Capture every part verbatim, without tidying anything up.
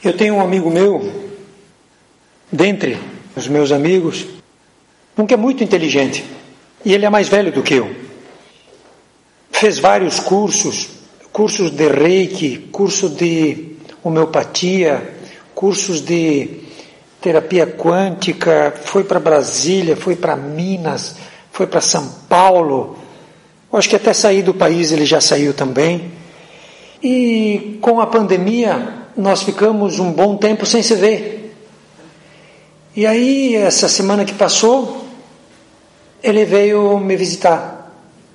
Eu tenho um amigo meu, dentre os meus amigos, um que é muito inteligente, e ele é mais velho do que eu. Fez vários cursos, cursos de Reiki, curso de homeopatia, cursos de terapia quântica, foi para Brasília, foi para Minas, foi para São Paulo. Eu acho que até sair do país ele já saiu também. E com a pandemia nós ficamos um bom tempo sem se ver. E aí, essa semana que passou, ele veio me visitar.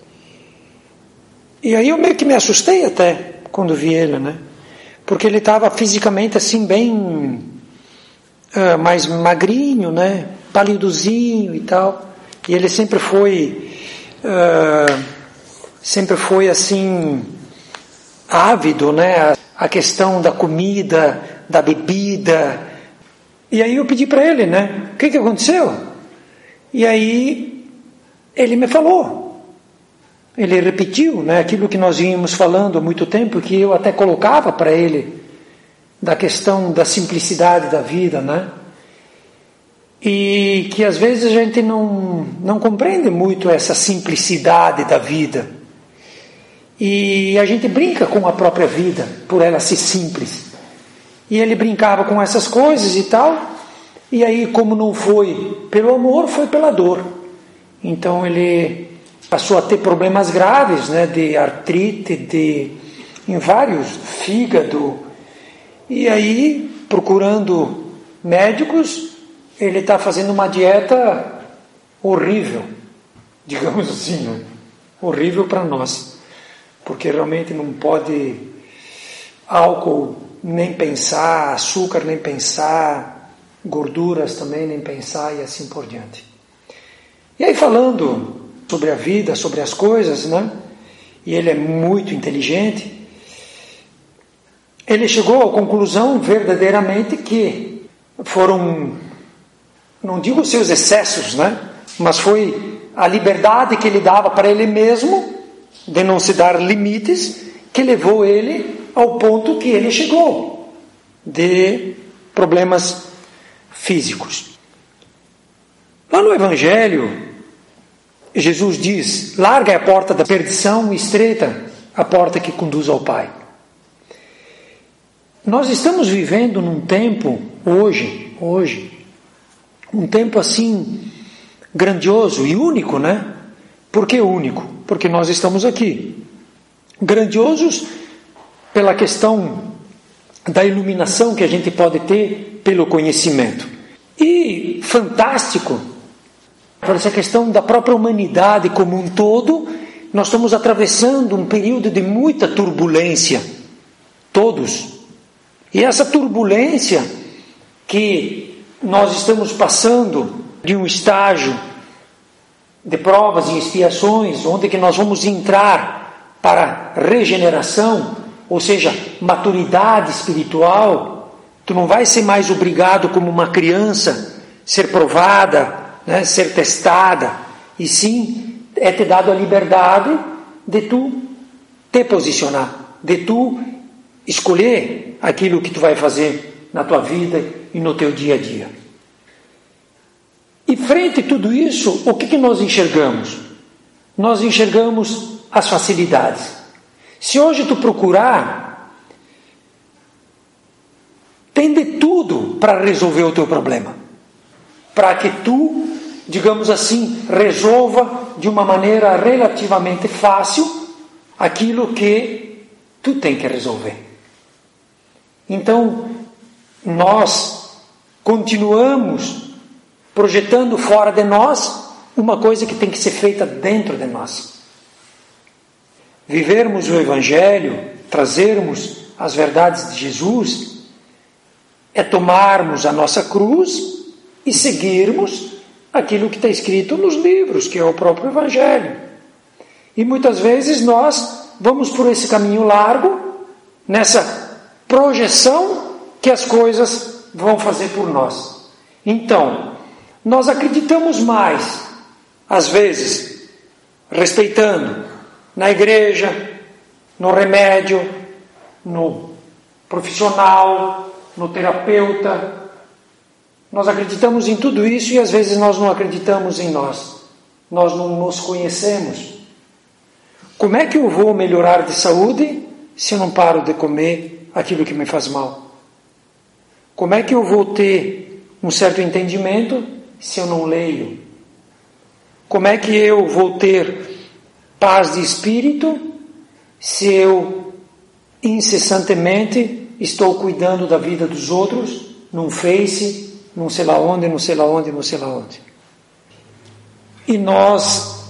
E aí eu meio que me assustei até quando vi ele, né? Porque ele estava fisicamente assim bem uh, mais magrinho, né? Palidozinho e tal. E ele sempre foi uh, sempre foi assim ávido, né? A questão da comida, da bebida. E aí eu pedi para ele, né? O que que aconteceu? E aí ele me falou. Ele repetiu, né? Aquilo que nós vínhamos falando há muito tempo, que eu até colocava para ele, da questão da simplicidade da vida, né? E que às vezes a gente não, não compreende muito essa simplicidade da vida. E a gente brinca com a própria vida, por ela ser simples. E ele brincava com essas coisas e tal, e aí como não foi pelo amor, foi pela dor. Então ele passou a ter problemas graves, né, de artrite, de, em vários, fígado. E aí, procurando médicos, ele está fazendo uma dieta horrível, digamos assim, né? Horrível para nós. Porque realmente não pode álcool nem pensar, açúcar nem pensar, gorduras também nem pensar e assim por diante. E aí falando sobre a vida, sobre as coisas, né? E ele é muito inteligente, ele chegou à conclusão verdadeiramente que foram, não digo seus excessos, né? Mas foi a liberdade que ele dava para ele mesmo, de não se dar limites, que levou ele ao ponto que ele chegou, de problemas físicos. Lá no Evangelho, Jesus diz: larga é a porta da perdição e estreita a porta que conduz ao Pai. Nós estamos vivendo num tempo, hoje, hoje, um tempo assim, grandioso e único, né? Por que único? Porque nós estamos aqui. Grandiosos pela questão da iluminação que a gente pode ter pelo conhecimento. E fantástico por essa questão da própria humanidade como um todo. Nós estamos atravessando um período de muita turbulência. Todos. E essa turbulência que nós estamos passando de um estágio de provas e expiações, onde que nós vamos entrar para regeneração, ou seja, maturidade espiritual. Tu não vai ser mais obrigado como uma criança, ser provada, né, ser testada, e sim é te dado a liberdade de tu te posicionar, de tu escolher aquilo que tu vai fazer na tua vida e no teu dia a dia. E frente a tudo isso, o que, que nós enxergamos? Nós enxergamos as facilidades. Se hoje tu procurar, tem de tudo para resolver o teu problema. Para que tu, digamos assim, resolva de uma maneira relativamente fácil aquilo que tu tem que resolver. Então, nós continuamos projetando fora de nós uma coisa que tem que ser feita dentro de nós. Vivermos o Evangelho, trazermos as verdades de Jesus, é tomarmos a nossa cruz e seguirmos aquilo que está escrito nos livros, que é o próprio Evangelho. E muitas vezes nós vamos por esse caminho largo, nessa projeção que as coisas vão fazer por nós. Então, nós acreditamos mais, às vezes, respeitando na igreja, no remédio, no profissional, no terapeuta. Nós acreditamos em tudo isso e às vezes nós não acreditamos em nós. Nós não nos conhecemos. Como é que eu vou melhorar de saúde se eu não paro de comer aquilo que me faz mal? Como é que eu vou ter um certo entendimento se eu não leio? Como é que eu vou ter paz de espírito se eu incessantemente estou cuidando da vida dos outros, num Face, não sei lá onde, não sei lá onde, não sei lá onde? E nós,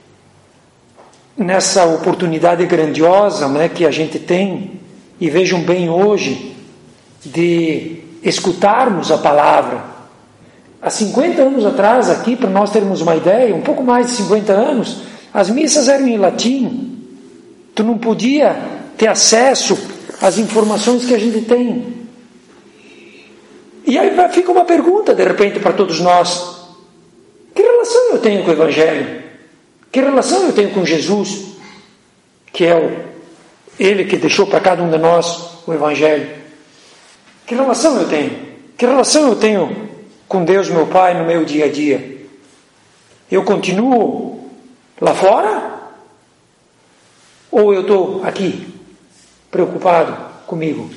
nessa oportunidade grandiosa, né, que a gente tem, e vejam bem hoje, de escutarmos a palavra. Há cinquenta anos atrás, aqui, para nós termos uma ideia, um pouco mais de cinquenta anos, as missas eram em latim. Tu não podia ter acesso às informações que a gente tem. E aí fica uma pergunta, de repente, para todos nós. Que relação eu tenho com o Evangelho? Que relação eu tenho com Jesus? Que é o, Ele que deixou para cada um de nós o Evangelho. Que relação eu tenho? Que relação eu tenho com Deus, meu Pai, no meu dia a dia? Eu continuo lá fora? Ou eu estou aqui, preocupado comigo?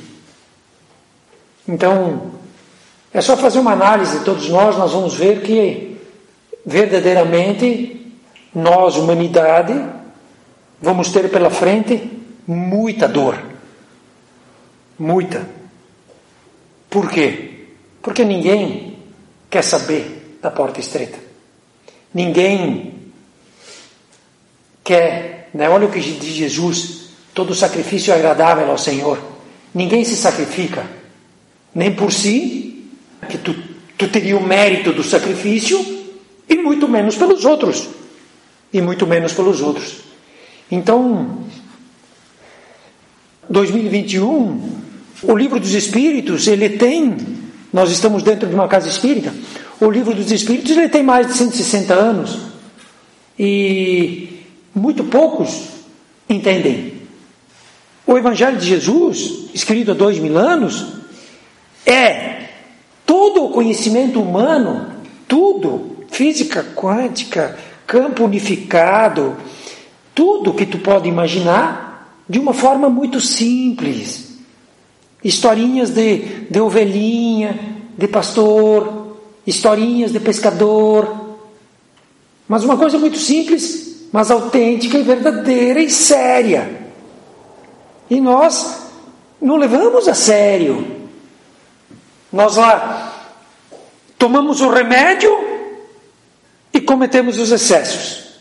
Então, é só fazer uma análise de todos nós, nós vamos ver que verdadeiramente nós, humanidade, vamos ter pela frente muita dor. Muita. Por quê? Porque ninguém quer saber da porta estreita. Ninguém quer, né? Olha o que diz Jesus: todo sacrifício é agradável ao Senhor. Ninguém se sacrifica, nem por si, que tu, tu teria o mérito do sacrifício, e muito menos pelos outros. E muito menos pelos outros. Então, dois mil e vinte e um, o Livro dos Espíritos, ele tem, nós estamos dentro de uma casa espírita, o Livro dos Espíritos, ele tem mais de cento e sessenta anos, e muito poucos entendem. O Evangelho de Jesus, escrito há dois mil anos, é todo o conhecimento humano, tudo, física quântica, campo unificado, tudo que tu pode imaginar, de uma forma muito simples. Historinhas de, de ovelhinha, de pastor, historinhas de pescador, mas uma coisa muito simples, mas autêntica e verdadeira e séria. E nós não levamos a sério. Nós lá tomamos o remédio e cometemos os excessos.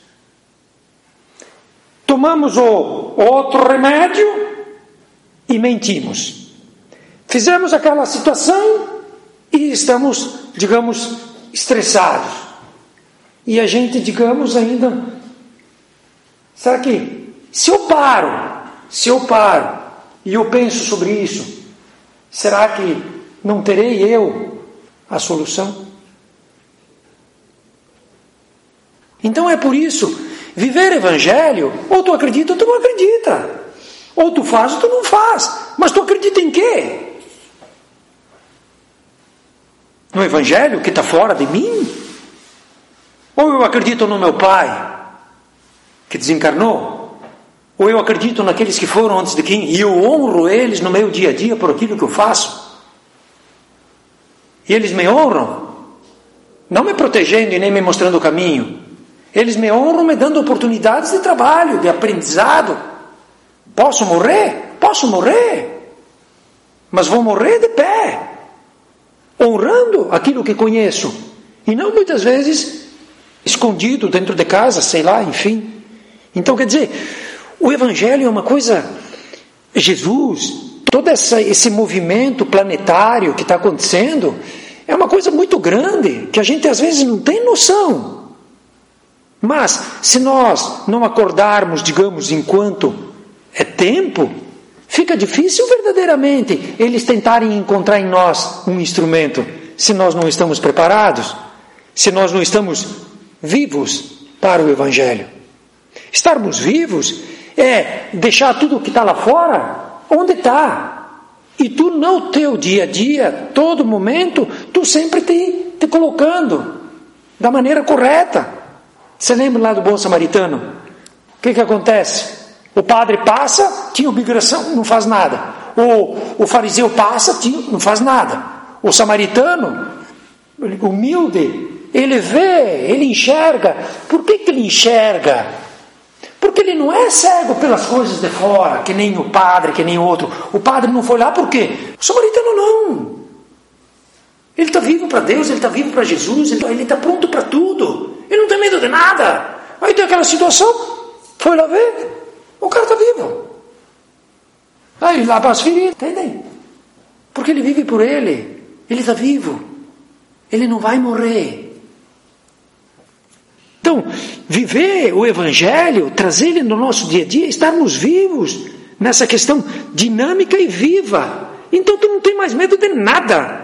Tomamos o outro remédio e mentimos. Fizemos aquela situação e estamos, digamos, estressados. E a gente, digamos, ainda... Será que se eu paro, se eu paro e eu penso sobre isso, será que não terei eu a solução? Então é por isso, viver Evangelho, ou tu acredita ou tu não acredita. Ou tu faz ou tu não faz. Mas tu acredita em quê? No Evangelho que está fora de mim? Ou eu acredito no meu Pai, que desencarnou? Ou eu acredito naqueles que foram antes de quem? E eu honro eles no meu dia a dia por aquilo que eu faço? E eles me honram, não me protegendo e nem me mostrando o caminho. Eles me honram me dando oportunidades de trabalho, de aprendizado. Posso morrer? Posso morrer. Mas vou morrer de pé, honrando aquilo que conheço. E não muitas vezes escondido dentro de casa, sei lá, enfim. Então, quer dizer, o Evangelho é uma coisa... Jesus, todo essa, esse movimento planetário que está acontecendo, é uma coisa muito grande, que a gente às vezes não tem noção. Mas, se nós não acordarmos, digamos, enquanto é tempo, fica difícil verdadeiramente eles tentarem encontrar em nós um instrumento, se nós não estamos preparados, se nós não estamos vivos para o Evangelho. Estarmos vivos é deixar tudo que está lá fora onde está. E tu no teu dia a dia, todo momento, tu sempre te, te colocando da maneira correta. Você lembra lá do bom samaritano? O que que acontece? O padre passa, tinha obrigação, não faz nada. O, o fariseu passa, tinha, não faz nada. O samaritano, humilde, ele vê, ele enxerga. Por que que ele enxerga? Porque ele não é cego pelas coisas de fora, que nem o padre, que nem o outro. O padre não foi lá por quê? O samaritano não. Ele está vivo para Deus, ele está vivo para Jesus, ele está pronto para tudo. Ele não tem medo de nada. Aí tem aquela situação, foi lá ver, o cara está vivo. Aí ele lava as feridas, entendem? Porque ele vive por ele, ele está vivo, ele não vai morrer. Então, viver o Evangelho, trazer ele no nosso dia a dia, estarmos vivos nessa questão dinâmica e viva. Então tu não tem mais medo de nada.